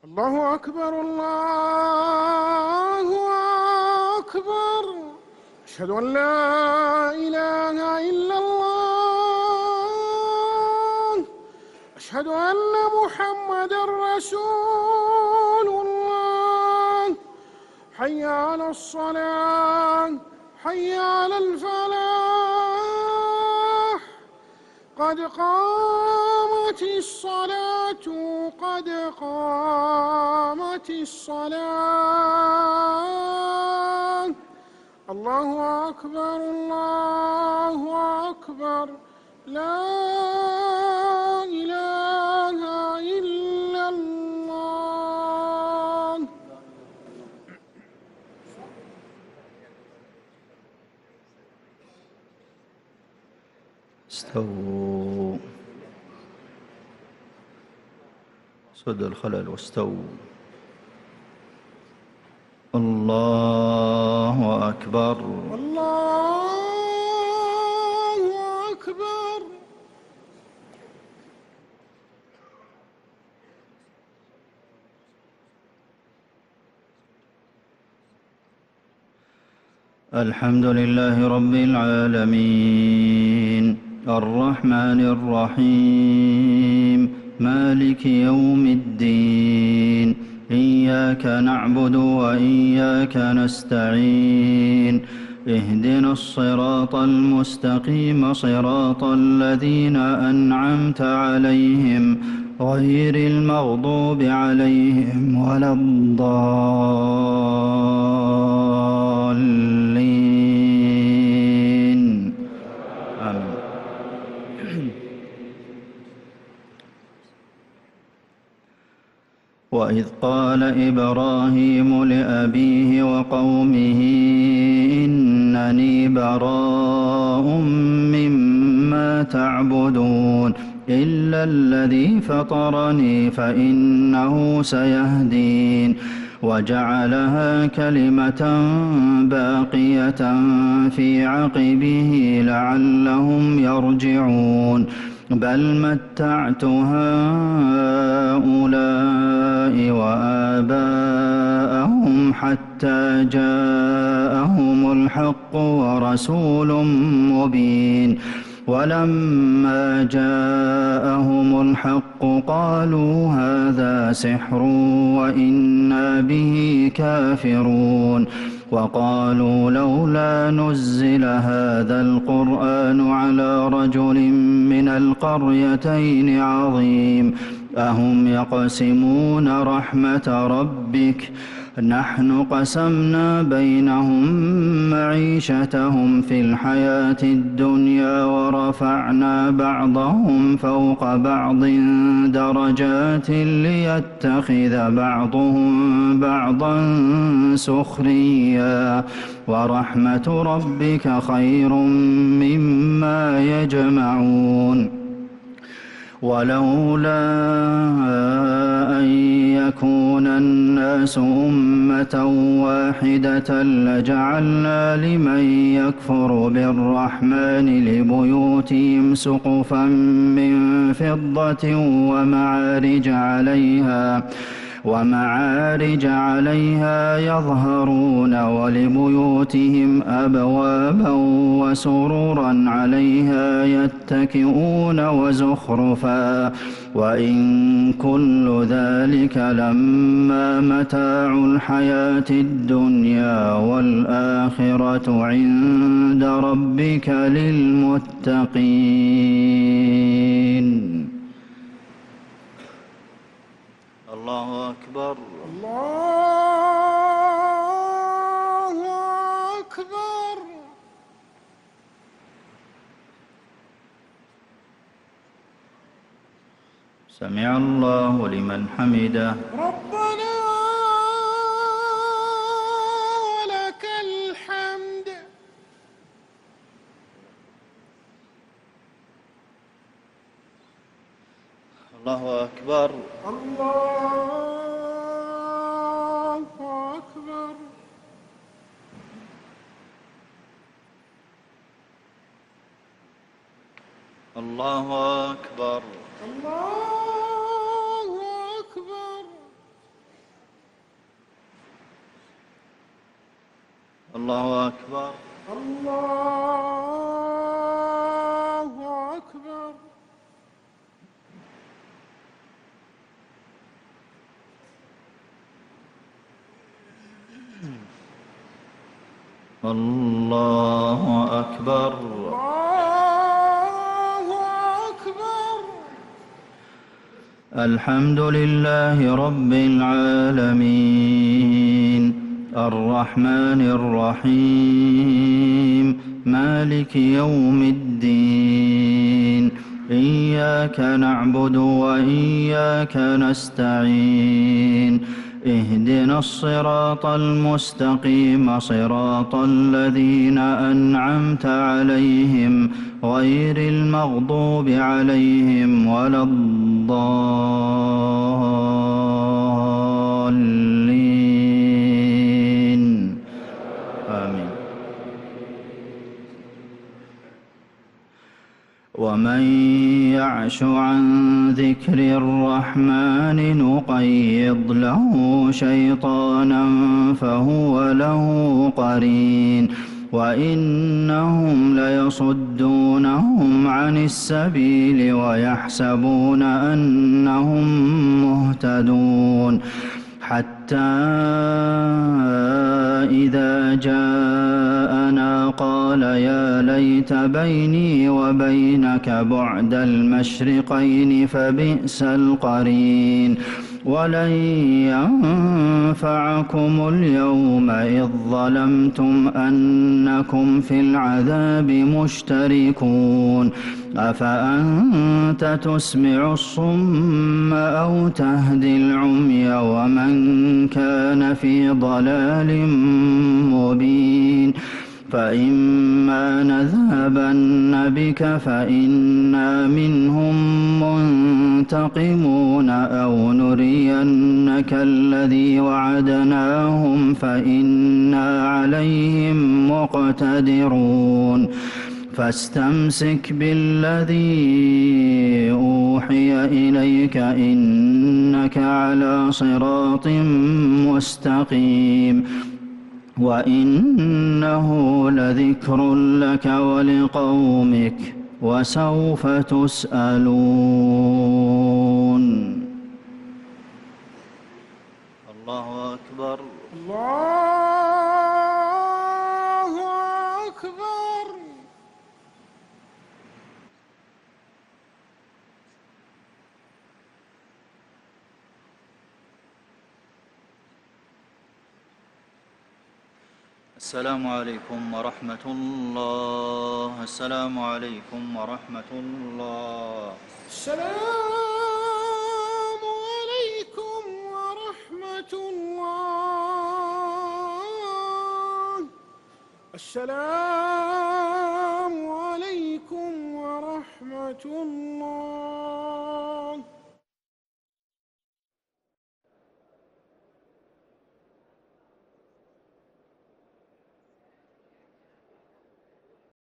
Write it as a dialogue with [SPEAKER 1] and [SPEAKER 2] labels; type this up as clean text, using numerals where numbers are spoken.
[SPEAKER 1] الله أكبر الله أكبر. أشهد أن لا إله إلا الله. أشهد أن محمدًا رسول الله. حي على الصلاة حي على الفلاح. قد قامت الصلاة قد قامت الصلاة. الله أكبر الله أكبر. لا إله إلا الله.
[SPEAKER 2] استووا. سد الخلل واستووا. الله أكبر
[SPEAKER 1] الله أكبر.
[SPEAKER 2] الحمد لله رب العالمين الرحمن الرحيم مالك يوم الدين إياك نعبد وإياك نستعين اهدنا الصراط المستقيم صراط الذين أنعمت عليهم غير المغضوب عليهم ولا الضالين آمين. وإذ قال إبراهيم لأبيه وقومه إنني براء مما تعبدون إلا الذي فطرني فإنه سيهدين وجعلها كلمة باقية في عقبه لعلهم يرجعون بل متعت هؤلاء وآباءهم حتى جاءهم الحق ورسول مبين ولما جاءهم الحق قالوا هذا سحر وإنا به كافرون وقالوا لولا نزل هذا القرآن على رجل من القريتين عظيم أهم يقسمون رحمة ربك نحن قسمنا بينهم معيشتهم في الحياة الدنيا ورفعنا بعضهم فوق بعض درجات ليتخذ بعضهم بعضا سخريا ورحمة ربك خير مما يجمعون ولولا أن يكون الناس أمة واحدة لجعلنا لمن يكفر بالرحمن لبيوتهم سقفا من فضة ومعارج عليها يظهرون ولبيوتهم أبوابا وسررا عليها يتكئون وزخرفا وإن كل ذلك لما متاع الحياة الدنيا والآخرة عند ربك للمتقين. الله أكبر
[SPEAKER 1] الله أكبر.
[SPEAKER 2] سمع الله لمن حمده
[SPEAKER 1] ربنا ولك الحمد.
[SPEAKER 2] الله أكبر
[SPEAKER 1] الله أكبر.
[SPEAKER 2] الله أكبر
[SPEAKER 1] الله أكبر.
[SPEAKER 2] الله أكبر.
[SPEAKER 1] الله أكبر.
[SPEAKER 2] الله أكبر.
[SPEAKER 1] الله أكبر.
[SPEAKER 2] الحمد لله رب العالمين الرحمن الرحيم مالك يوم الدين إياك نعبد وإياك نستعين اهدنا الصراط المستقيم صراط الذين أنعمت عليهم غير المغضوب عليهم ولا الضالين آمين. ومن يعش عن ذكر الرحمن نقيض له شيطانا فهو له قرين وإنهم ليصدونهم عن السبيل ويحسبون أنهم مهتدون حتى إذا جاءنا قال يا ليت بيني وبينك بعد المشرقين فبئس القرين ولن ينفعكم اليوم إذ ظلمتم أنكم في العذاب مشتركون أفأنت تسمع الصم أو تهدي العمي ومن كان في ضلال مبين فإما نذهبن بك فإنا منهم منتقمون أو نرينك الذي وعدناهم فإنا عليهم مقتدرون فاستمسك بالذي أوحي إليك إنك على صراط مستقيم وإنه لذكر لك ولقومك وسوف تسألون. الله أكبر.
[SPEAKER 1] الله أكبر.
[SPEAKER 2] السلام عليكم ورحمة الله. السلام عليكم ورحمة الله.
[SPEAKER 1] السلام عليكم ورحمة الله. السلام عليكم ورحمة الله.